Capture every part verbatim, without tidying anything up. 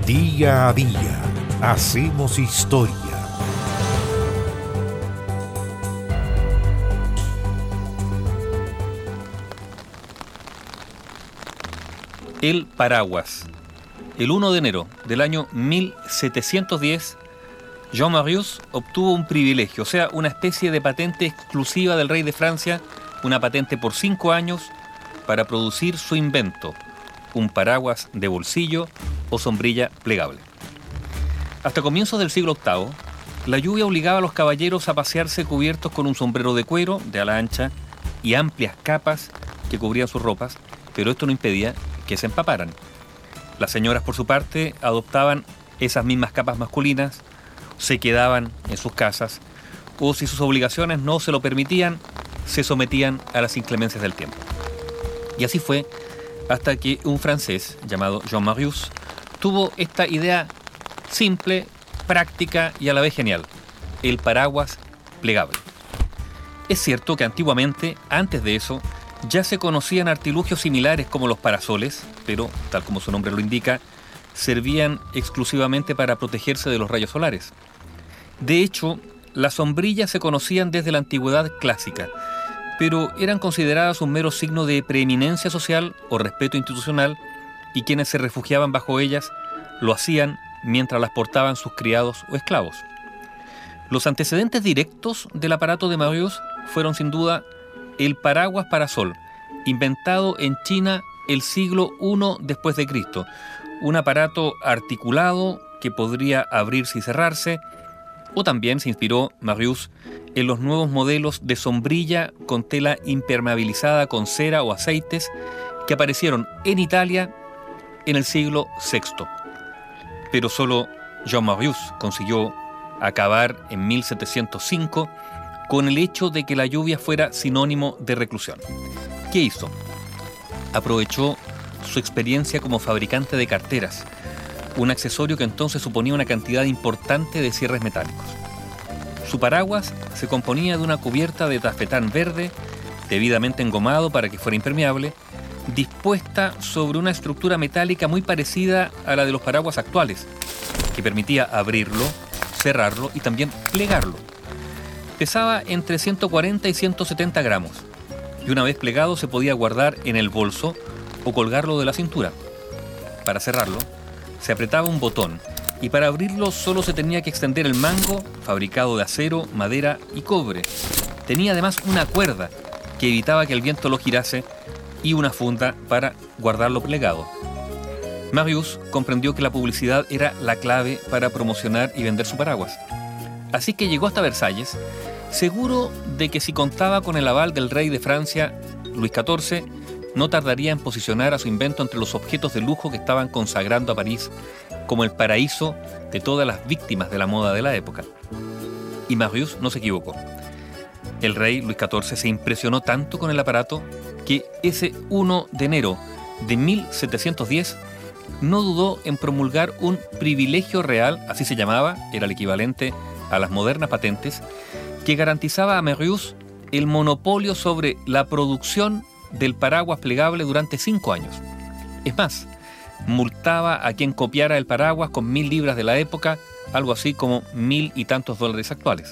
Día a día hacemos historia. El paraguas. El primero de enero del año mil setecientos diez, Jean Marius obtuvo un privilegio, o sea, una especie de patente exclusiva del rey de Francia, una patente por cinco años para producir su invento, un paraguas de bolsillo o sombrilla plegable. Hasta comienzos del siglo octavo, la lluvia obligaba a los caballeros a pasearse cubiertos con un sombrero de cuero de ala ancha y amplias capas que cubrían sus ropas, pero esto no impedía que se empaparan. Las señoras, por su parte, adoptaban esas mismas capas masculinas, se quedaban en sus casas, o si sus obligaciones no se lo permitían, se sometían a las inclemencias del tiempo. Y así fue hasta que un francés llamado Jean Marius tuvo esta idea simple, práctica y a la vez genial: el paraguas plegable. Es cierto que antiguamente, antes de eso, ya se conocían artilugios similares como los parasoles, pero, tal como su nombre lo indica, servían exclusivamente para protegerse de los rayos solares. De hecho, las sombrillas se conocían desde la antigüedad clásica, pero eran consideradas un mero signo de preeminencia social o respeto institucional, y quienes se refugiaban bajo ellas lo hacían mientras las portaban sus criados o esclavos. Los antecedentes directos del aparato de Marius fueron sin duda el paraguas parasol, inventado en China el siglo primero después de Cristo, un aparato articulado que podría abrirse y cerrarse, o también se inspiró Marius en los nuevos modelos de sombrilla con tela impermeabilizada con cera o aceites que aparecieron en Italia en el siglo sexto. Pero solo Jean Marius consiguió acabar en mil setecientos cinco con el hecho de que la lluvia fuera sinónimo de reclusión. ¿Qué hizo? Aprovechó su experiencia como fabricante de carteras, un accesorio que entonces suponía una cantidad importante de cierres metálicos. Su paraguas se componía de una cubierta de tafetán verde, debidamente engomado para que fuera impermeable, dispuesta sobre una estructura metálica muy parecida a la de los paraguas actuales, que permitía abrirlo, cerrarlo y también plegarlo. Pesaba entre ciento cuarenta y ciento setenta gramos, y una vez plegado se podía guardar en el bolso o colgarlo de la cintura. Para cerrarlo, se apretaba un botón, y para abrirlo solo se tenía que extender el mango, fabricado de acero, madera y cobre. Tenía además una cuerda que evitaba que el viento lo girase y una funda para guardarlo plegado. Marius comprendió que la publicidad era la clave para promocionar y vender su paraguas. Así que llegó hasta Versalles, seguro de que si contaba con el aval del rey de Francia, Luis catorce, no tardaría en posicionar a su invento entre los objetos de lujo que estaban consagrando a París como el paraíso de todas las víctimas de la moda de la época. Y Marius no se equivocó. El rey Luis catorce se impresionó tanto con el aparato que ese primero de enero de mil setecientos diez no dudó en promulgar un privilegio real, así se llamaba, era el equivalente a las modernas patentes, que garantizaba a Marius el monopolio sobre la producción del paraguas plegable durante cinco años. Es más, multaba a quien copiara el paraguas con mil libras de la época, algo así como mil y tantos dólares actuales.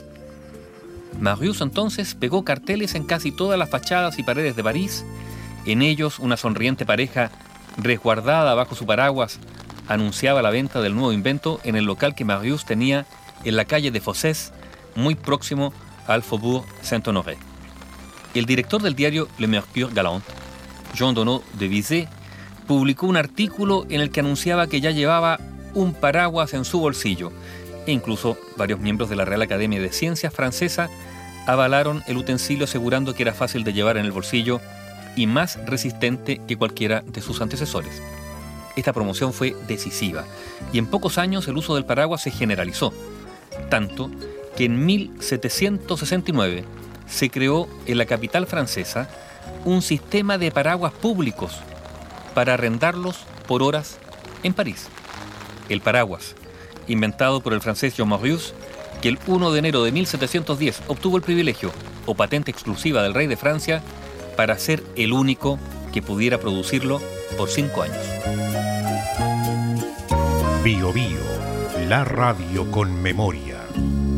Marius entonces pegó carteles en casi todas las fachadas y paredes de París. En ellos, una sonriente pareja resguardada bajo su paraguas anunciaba la venta del nuevo invento en el local que Marius tenía en la calle de Fossés, muy próximo al Faubourg Saint-Honoré. El director del diario Le Mercure Galant, Jean Donneau de Bizet, publicó un artículo en el que anunciaba que ya llevaba un paraguas en su bolsillo, e incluso varios miembros de la Real Academia de Ciencias francesa avalaron el utensilio, asegurando que era fácil de llevar en el bolsillo y más resistente que cualquiera de sus antecesores. Esta promoción fue decisiva, y en pocos años el uso del paraguas se generalizó, tanto que en mil setecientos sesenta y nueve se creó en la capital francesa un sistema de paraguas públicos para arrendarlos por horas en París. El paraguas, inventado por el francés Jean Marius, que el primero de enero de mil setecientos diez obtuvo el privilegio o patente exclusiva del rey de Francia para ser el único que pudiera producirlo por cinco años. Bio Bio, la radio con memoria.